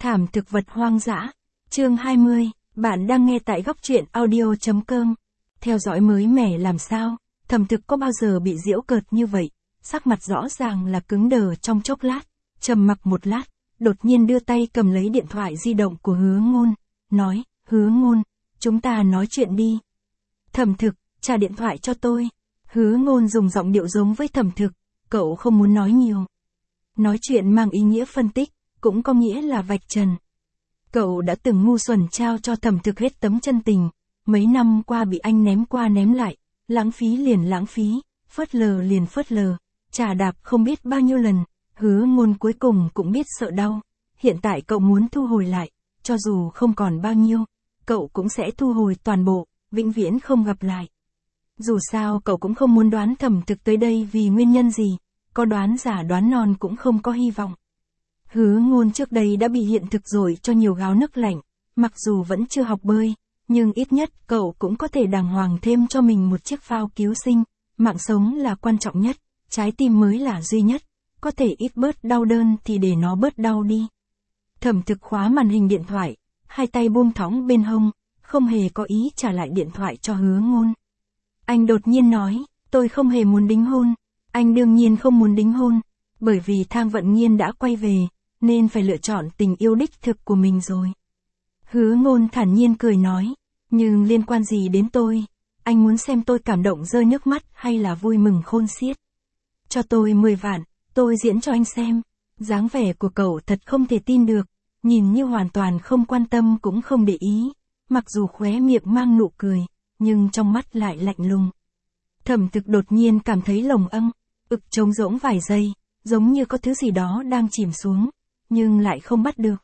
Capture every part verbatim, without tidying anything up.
Thảm thực vật hoang dã. Chương hai mươi, bạn đang nghe tại góc truyện audio chấm com. Theo dõi mới mẻ làm sao, Thẩm Thực có bao giờ bị giễu cợt như vậy, sắc mặt rõ ràng là cứng đờ trong chốc lát, trầm mặc một lát, đột nhiên đưa tay cầm lấy điện thoại di động của Hứa Ngôn, nói, Hứa Ngôn, chúng ta nói chuyện đi. Thẩm Thực, trả điện thoại cho tôi. Hứa Ngôn dùng giọng điệu giống với Thẩm Thực, cậu không muốn nói nhiều. Nói chuyện mang ý nghĩa phân tích, cũng có nghĩa là vạch trần. Cậu đã từng ngu xuẩn trao cho Thẩm Thực hết tấm chân tình, mấy năm qua bị anh ném qua ném lại, lãng phí liền lãng phí, phớt lờ liền phớt lờ, trà đạp không biết bao nhiêu lần, Hứa Ngôn cuối cùng cũng biết sợ đau. Hiện tại cậu muốn thu hồi lại, cho dù không còn bao nhiêu, cậu cũng sẽ thu hồi toàn bộ, vĩnh viễn không gặp lại. Dù sao cậu cũng không muốn đoán Thẩm Thực tới đây vì nguyên nhân gì, có đoán giả đoán non cũng không có hy vọng. Hứa Ngôn trước đây đã bị hiện thực dội cho nhiều gáo nước lạnh, mặc dù vẫn chưa học bơi, nhưng ít nhất cậu cũng có thể đàng hoàng thêm cho mình một chiếc phao cứu sinh, mạng sống là quan trọng nhất, trái tim mới là duy nhất, có thể ít bớt đau đớn thì để nó bớt đau đi. Thẩm Thực khóa màn hình điện thoại, hai tay buông thõng bên hông, không hề có ý trả lại điện thoại cho Hứa Ngôn. Anh đột nhiên nói, tôi không hề muốn đính hôn. Anh đương nhiên không muốn đính hôn, bởi vì Thang Vận Nghiên đã quay về, nên phải lựa chọn tình yêu đích thực của mình rồi. Hứa Ngôn thản nhiên cười nói, nhưng liên quan gì đến tôi, anh muốn xem tôi cảm động rơi nước mắt hay là vui mừng khôn xiết. Cho tôi mười vạn, tôi diễn cho anh xem. Dáng vẻ của cậu thật không thể tin được, nhìn như hoàn toàn không quan tâm cũng không để ý, mặc dù khóe miệng mang nụ cười, nhưng trong mắt lại lạnh lùng. Thẩm Thực đột nhiên cảm thấy lồng âng, ực trống rỗng vài giây, giống như có thứ gì đó đang chìm xuống, nhưng lại không bắt được.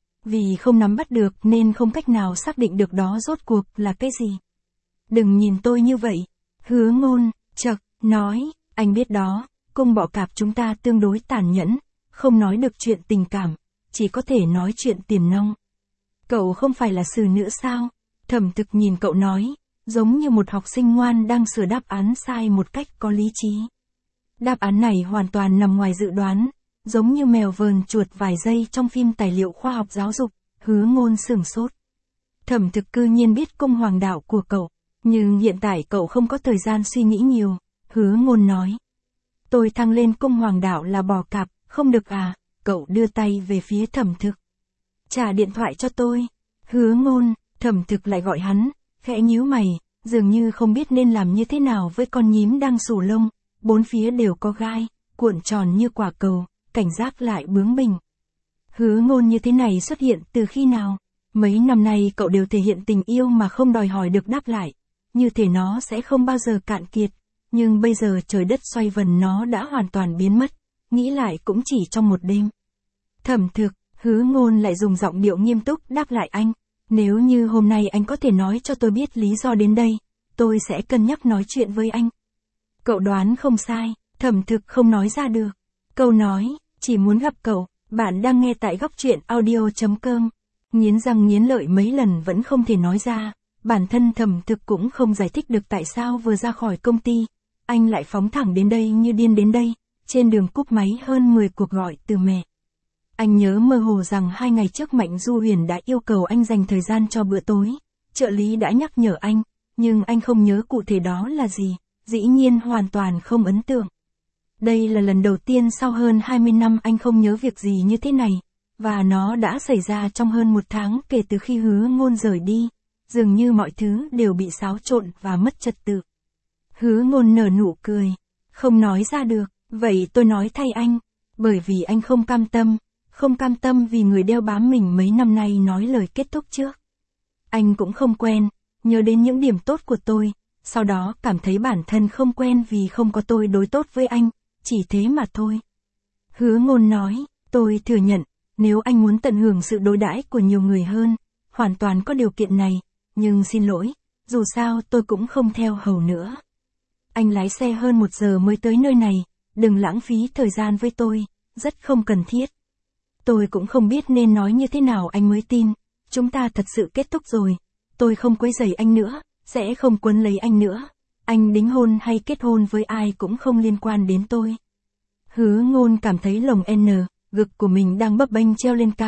Vì không nắm bắt được nên không cách nào xác định được đó rốt cuộc là cái gì. Đừng nhìn tôi như vậy. Hứa Ngôn, chậc, nói, anh biết đó, cung bọ cạp chúng ta tương đối tàn nhẫn, không nói được chuyện tình cảm, chỉ có thể nói chuyện tiền nong. Cậu không phải là xử nữ sao? Thẩm Thực nhìn cậu nói, giống như một học sinh ngoan đang sửa đáp án sai một cách có lý trí. Đáp án này hoàn toàn nằm ngoài dự đoán, giống như mèo vờn chuột vài giây trong phim tài liệu khoa học giáo dục. Hứa Ngôn sửng sốt. Thẩm Thực cư nhiên biết cung hoàng đạo của cậu, nhưng hiện tại cậu không có thời gian suy nghĩ nhiều. Hứa Ngôn nói, tôi thăng lên cung hoàng đạo là bò cạp, không được à? Cậu đưa tay về phía Thẩm Thực. Trả điện thoại cho tôi. Hứa Ngôn, Thẩm Thực lại gọi hắn, khẽ nhíu mày, dường như không biết nên làm như thế nào với con nhím đang xù lông, bốn phía đều có gai, cuộn tròn như quả cầu, cảnh giác lại bướng bỉnh. Hứa Ngôn như thế này xuất hiện từ khi nào? Mấy năm nay cậu đều thể hiện tình yêu mà không đòi hỏi được đáp lại, như thể nó sẽ không bao giờ cạn kiệt, nhưng bây giờ trời đất xoay vần nó đã hoàn toàn biến mất, nghĩ lại cũng chỉ trong một đêm. Thẩm Thực, Hứa Ngôn lại dùng giọng điệu nghiêm túc đáp lại anh. Nếu như hôm nay anh có thể nói cho tôi biết lý do đến đây, tôi sẽ cân nhắc nói chuyện với anh. Cậu đoán không sai, Thẩm Thực không nói ra được. Câu nói, chỉ muốn gặp cậu, bạn đang nghe tại góc truyện audio chấm com. Nghiến răng nghiến lợi mấy lần vẫn không thể nói ra, bản thân Thẩm Thực cũng không giải thích được tại sao vừa ra khỏi công ty, anh lại phóng thẳng đến đây như điên đến đây, trên đường cúp máy hơn mười cuộc gọi từ mẹ. Anh nhớ mơ hồ rằng hai ngày trước Mạnh Du Huyền đã yêu cầu anh dành thời gian cho bữa tối, trợ lý đã nhắc nhở anh, nhưng anh không nhớ cụ thể đó là gì, dĩ nhiên hoàn toàn không ấn tượng. Đây là lần đầu tiên sau hơn hai mươi năm anh không nhớ việc gì như thế này, và nó đã xảy ra trong hơn một tháng kể từ khi Hứa Ngôn rời đi, dường như mọi thứ đều bị xáo trộn và mất trật tự. Hứa Ngôn nở nụ cười, không nói ra được, vậy tôi nói thay anh, bởi vì anh không cam tâm. Không cam tâm vì người đeo bám mình mấy năm nay nói lời kết thúc trước. Anh cũng không quen, nhớ đến những điểm tốt của tôi, sau đó cảm thấy bản thân không quen vì không có tôi đối tốt với anh, chỉ thế mà thôi. Hứa Ngôn nói, tôi thừa nhận, nếu anh muốn tận hưởng sự đối đãi của nhiều người hơn, hoàn toàn có điều kiện này, nhưng xin lỗi, dù sao tôi cũng không theo hầu nữa. Anh lái xe hơn một giờ mới tới nơi này, đừng lãng phí thời gian với tôi, rất không cần thiết. Tôi cũng không biết nên nói như thế nào anh mới tin, chúng ta thật sự kết thúc rồi, tôi không quấy rầy anh nữa, sẽ không quấn lấy anh nữa, anh đính hôn hay kết hôn với ai cũng không liên quan đến tôi. Hứa Ngôn cảm thấy lồng N, gực của mình đang bấp bênh treo lên cao,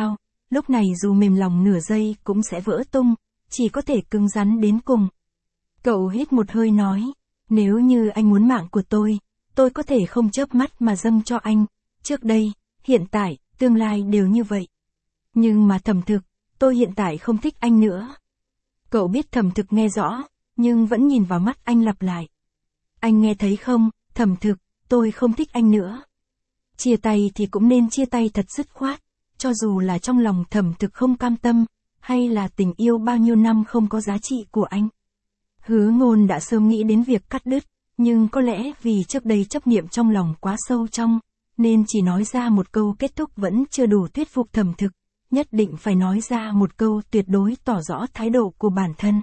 lúc này dù mềm lòng nửa giây cũng sẽ vỡ tung, chỉ có thể cứng rắn đến cùng. Cậu hít một hơi nói, nếu như anh muốn mạng của tôi, tôi có thể không chớp mắt mà dâng cho anh, trước đây, hiện tại, tương lai đều như vậy. Nhưng mà Thẩm Thực, tôi hiện tại không thích anh nữa. Cậu biết Thẩm Thực nghe rõ, nhưng vẫn nhìn vào mắt anh lặp lại. Anh nghe thấy không, Thẩm Thực, tôi không thích anh nữa. Chia tay thì cũng nên chia tay thật dứt khoát, cho dù là trong lòng Thẩm Thực không cam tâm, hay là tình yêu bao nhiêu năm không có giá trị của anh. Hứa Ngôn đã sớm nghĩ đến việc cắt đứt, nhưng có lẽ vì trước đây chấp niệm trong lòng quá sâu trong, nên chỉ nói ra một câu kết thúc vẫn chưa đủ thuyết phục Thẩm Thực, nhất định phải nói ra một câu tuyệt đối tỏ rõ thái độ của bản thân.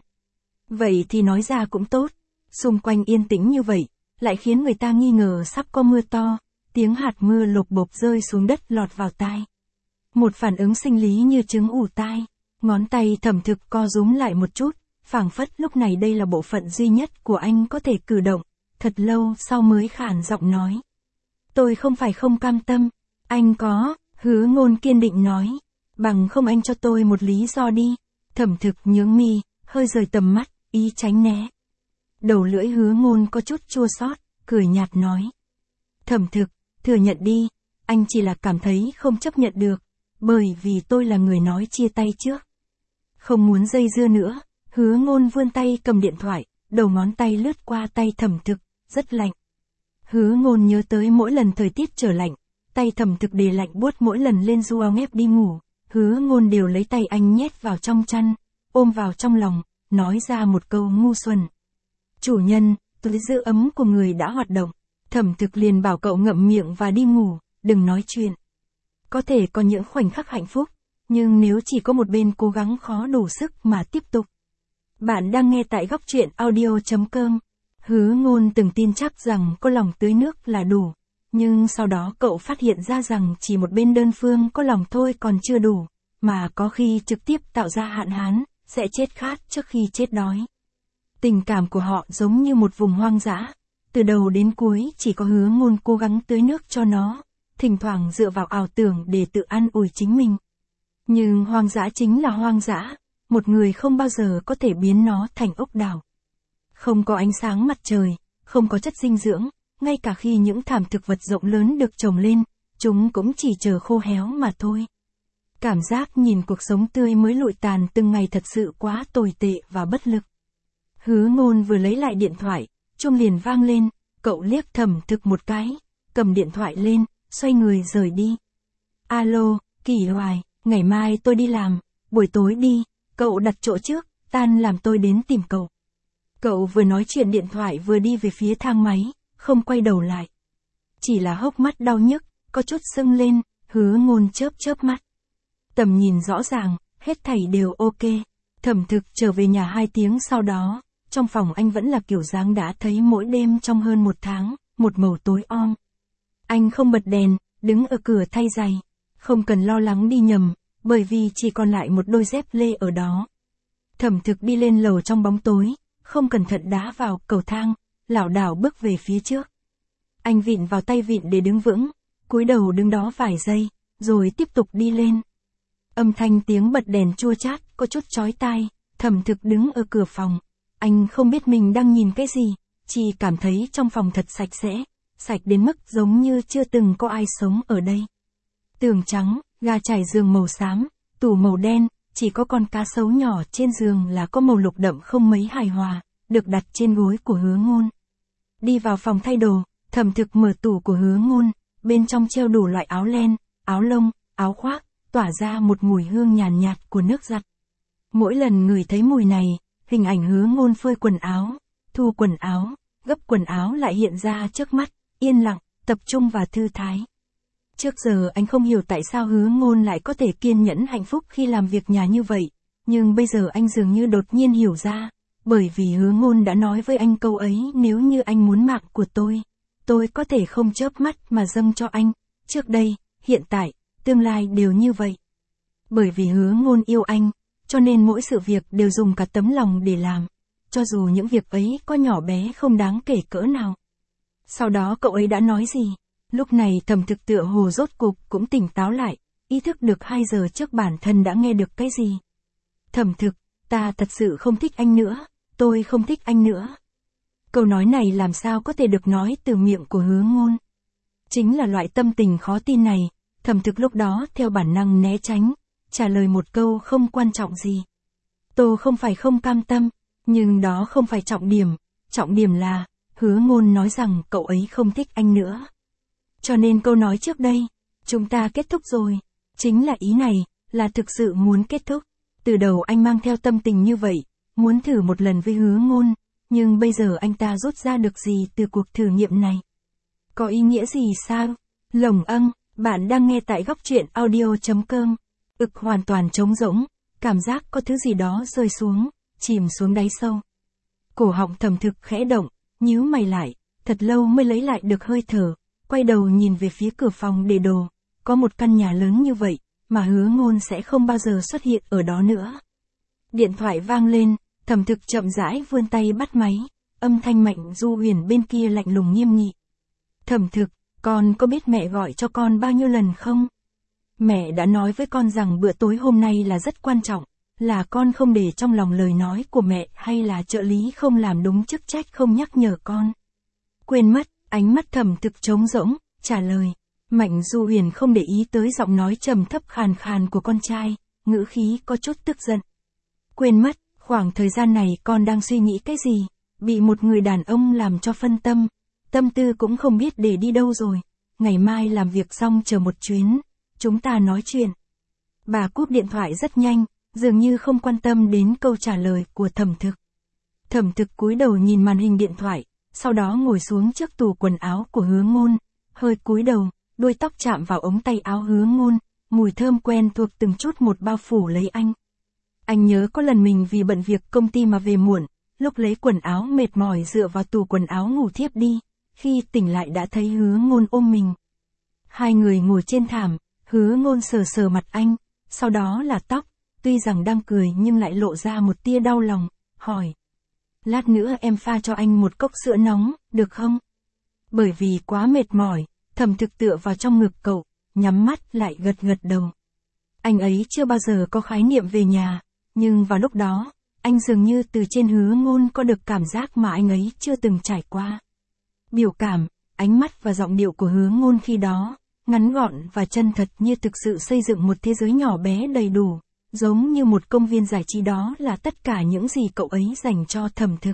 Vậy thì nói ra cũng tốt, xung quanh yên tĩnh như vậy, lại khiến người ta nghi ngờ sắp có mưa to, tiếng hạt mưa lộp bộp rơi xuống đất lọt vào tai. Một phản ứng sinh lý như chứng ù tai, ngón tay Thẩm Thực co rúm lại một chút, phảng phất lúc này đây là bộ phận duy nhất của anh có thể cử động, thật lâu sau mới khản giọng nói. Tôi không phải không cam tâm, anh có, Hứa Ngôn kiên định nói, bằng không anh cho tôi một lý do đi. Thẩm Thực nhướng mi, hơi rời tầm mắt, ý tránh né. Đầu lưỡi Hứa Ngôn có chút chua xót, cười nhạt nói. Thẩm Thực, thừa nhận đi, anh chỉ là cảm thấy không chấp nhận được, bởi vì tôi là người nói chia tay trước. Không muốn dây dưa nữa, Hứa Ngôn vươn tay cầm điện thoại, đầu ngón tay lướt qua tay Thẩm Thực, rất lạnh. Hứa Ngôn nhớ tới mỗi lần thời tiết trở lạnh, tay Thẩm Thực đề lạnh buốt mỗi lần lên du áo ngép đi ngủ, Hứa Ngôn đều lấy tay anh nhét vào trong chăn, ôm vào trong lòng, nói ra một câu ngu xuẩn. Chủ nhân, túi giữ ấm của người đã hoạt động. Thẩm Thực liền bảo cậu ngậm miệng và đi ngủ, đừng nói chuyện. Có thể có những khoảnh khắc hạnh phúc, nhưng nếu chỉ có một bên cố gắng khó đủ sức mà tiếp tục. Bạn đang nghe tại góc truyện audio chấm com. Hứa Ngôn từng tin chắc rằng có lòng tưới nước là đủ, nhưng sau đó cậu phát hiện ra rằng chỉ một bên đơn phương có lòng thôi còn chưa đủ, mà có khi trực tiếp tạo ra hạn hán, sẽ chết khát trước khi chết đói. Tình cảm của họ giống như một vùng hoang dã, từ đầu đến cuối chỉ có Hứa Ngôn cố gắng tưới nước cho nó, thỉnh thoảng dựa vào ảo tưởng để tự an ủi chính mình. Nhưng hoang dã chính là hoang dã, một người không bao giờ có thể biến nó thành ốc đảo. Không có ánh sáng mặt trời, không có chất dinh dưỡng, ngay cả khi những thảm thực vật rộng lớn được trồng lên, chúng cũng chỉ chờ khô héo mà thôi. Cảm giác nhìn cuộc sống tươi mới lụi tàn từng ngày thật sự quá tồi tệ và bất lực. Hứa Ngôn vừa lấy lại điện thoại, chuông liền vang lên, cậu liếc Thẩm Thực một cái, cầm điện thoại lên, xoay người rời đi. Alo, Kỳ Hoài, ngày mai tôi đi làm, buổi tối đi, cậu đặt chỗ trước, tan làm tôi đến tìm cậu. Cậu vừa nói chuyện điện thoại vừa đi về phía thang máy, không quay đầu lại. Chỉ là hốc mắt đau nhức, có chút sưng lên, Hứa Ngôn chớp chớp mắt. Tầm nhìn rõ ràng, hết thảy đều ok. Thẩm Thực trở về nhà hai tiếng sau đó, trong phòng anh vẫn là kiểu dáng đã thấy mỗi đêm trong hơn một tháng, một màu tối om. Anh không bật đèn, đứng ở cửa thay giày, không cần lo lắng đi nhầm, bởi vì chỉ còn lại một đôi dép lê ở đó. Thẩm Thực đi lên lầu trong bóng tối, không cẩn thận đá vào cầu thang, lảo đảo bước về phía trước. Anh vịn vào tay vịn để đứng vững, cúi đầu đứng đó vài giây, rồi tiếp tục đi lên. Âm thanh tiếng bật đèn chua chát, có chút chói tai, Thẩm Thực đứng ở cửa phòng. Anh không biết mình đang nhìn cái gì, chỉ cảm thấy trong phòng thật sạch sẽ, sạch đến mức giống như chưa từng có ai sống ở đây. Tường trắng, ga trải giường màu xám, tủ màu đen, chỉ có con cá sấu nhỏ trên giường là có màu lục đậm không mấy hài hòa, được đặt trên gối của Hứa Ngôn. Đi vào phòng thay đồ, Thẩm Thực mở tủ của Hứa Ngôn, bên trong treo đủ loại áo len, áo lông, áo khoác, tỏa ra một mùi hương nhàn nhạt, nhạt của nước giặt. Mỗi lần ngửi thấy mùi này, hình ảnh Hứa Ngôn phơi quần áo, thu quần áo, gấp quần áo lại hiện ra trước mắt, yên lặng, tập trung và thư thái. Trước giờ anh không hiểu tại sao Hứa Ngôn lại có thể kiên nhẫn hạnh phúc khi làm việc nhà như vậy, nhưng bây giờ anh dường như đột nhiên hiểu ra, bởi vì Hứa Ngôn đã nói với anh câu ấy, nếu như anh muốn mạng của tôi, tôi có thể không chớp mắt mà dâng cho anh, trước đây, hiện tại, tương lai đều như vậy. Bởi vì Hứa Ngôn yêu anh, cho nên mỗi sự việc đều dùng cả tấm lòng để làm, cho dù những việc ấy có nhỏ bé không đáng kể cỡ nào. Sau đó cậu ấy đã nói gì? Lúc này Thẩm Thực tựa hồ rốt cục cũng tỉnh táo lại, ý thức được hai giờ trước bản thân đã nghe được cái gì. Thẩm thực, ta thật sự không thích anh nữa, tôi không thích anh nữa. Câu nói này làm sao có thể được nói từ miệng của Hứa Ngôn. Chính là loại tâm tình khó tin này, Thẩm thực lúc đó theo bản năng né tránh, trả lời một câu không quan trọng gì. Tôi không phải không cam tâm, nhưng đó không phải trọng điểm, trọng điểm là, Hứa Ngôn nói rằng cậu ấy không thích anh nữa. Cho nên câu nói trước đây, chúng ta kết thúc rồi, chính là ý này, là thực sự muốn kết thúc. Từ đầu anh mang theo tâm tình như vậy, muốn thử một lần với Hứa Ngôn, nhưng bây giờ anh ta rút ra được gì từ cuộc thử nghiệm này? Có ý nghĩa gì sao? Lồng âng, bạn đang nghe tại góc truyện audio chấm com. Ực hoàn toàn trống rỗng, cảm giác có thứ gì đó rơi xuống, chìm xuống đáy sâu. Cổ họng Thẩm thực khẽ động, nhíu mày lại, thật lâu mới lấy lại được hơi thở, quay đầu nhìn về phía cửa phòng để đồ. Có một căn nhà lớn như vậy, mà Hứa Ngôn sẽ không bao giờ xuất hiện ở đó nữa. Điện thoại vang lên, Thẩm thực chậm rãi vươn tay bắt máy, âm thanh Mạnh Du Huyền bên kia lạnh lùng nghiêm nghị. Thẩm thực, con có biết mẹ gọi cho con bao nhiêu lần không? Mẹ đã nói với con rằng bữa tối hôm nay là rất quan trọng, là con không để trong lòng lời nói của mẹ hay là trợ lý không làm đúng chức trách không nhắc nhở con. Quên mất, ánh mắt Thẩm thực trống rỗng, trả lời. Mạnh Du Huyền không để ý tới giọng nói trầm thấp khàn khàn của con trai, ngữ khí có chút tức giận. Quên mất, khoảng thời gian này con đang suy nghĩ cái gì, bị một người đàn ông làm cho phân tâm, tâm tư cũng không biết để đi đâu rồi, ngày mai làm việc xong chờ một chuyến, chúng ta nói chuyện. Bà cúp điện thoại rất nhanh, dường như không quan tâm đến câu trả lời của Thẩm thực. Thẩm thực cúi đầu nhìn màn hình điện thoại, sau đó ngồi xuống trước tủ quần áo của Hứa Ngôn, hơi cúi đầu, đuôi tóc chạm vào ống tay áo Hứa Ngôn, mùi thơm quen thuộc từng chút một bao phủ lấy anh. Anh nhớ có lần mình vì bận việc công ty mà về muộn, lúc lấy quần áo mệt mỏi dựa vào tủ quần áo ngủ thiếp đi, khi tỉnh lại đã thấy Hứa Ngôn ôm mình. Hai người ngồi trên thảm, Hứa Ngôn sờ sờ mặt anh, sau đó là tóc, tuy rằng đang cười nhưng lại lộ ra một tia đau lòng, hỏi. Lát nữa em pha cho anh một cốc sữa nóng, được không? Bởi vì quá mệt mỏi, Thẩm thực tựa vào trong ngực cậu, nhắm mắt lại gật gật đầu. Anh ấy chưa bao giờ có khái niệm về nhà, nhưng vào lúc đó, anh dường như từ trên Hứa Ngôn có được cảm giác mà anh ấy chưa từng trải qua. Biểu cảm, ánh mắt và giọng điệu của Hứa Ngôn khi đó, ngắn gọn và chân thật như thực sự xây dựng một thế giới nhỏ bé đầy đủ, giống như một công viên giải trí đó là tất cả những gì cậu ấy dành cho Thẩm thực.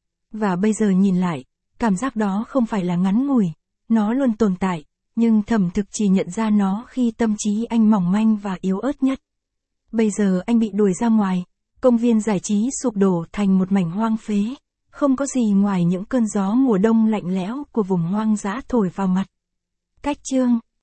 Và bây giờ nhìn lại, cảm giác đó không phải là ngắn ngủi, nó luôn tồn tại, nhưng Thẩm thực chỉ nhận ra nó khi tâm trí anh mỏng manh và yếu ớt nhất. Bây giờ anh bị đuổi ra ngoài, công viên giải trí sụp đổ thành một mảnh hoang phế, không có gì ngoài những cơn gió mùa đông lạnh lẽo của vùng hoang dã thổi vào mặt. Cách chương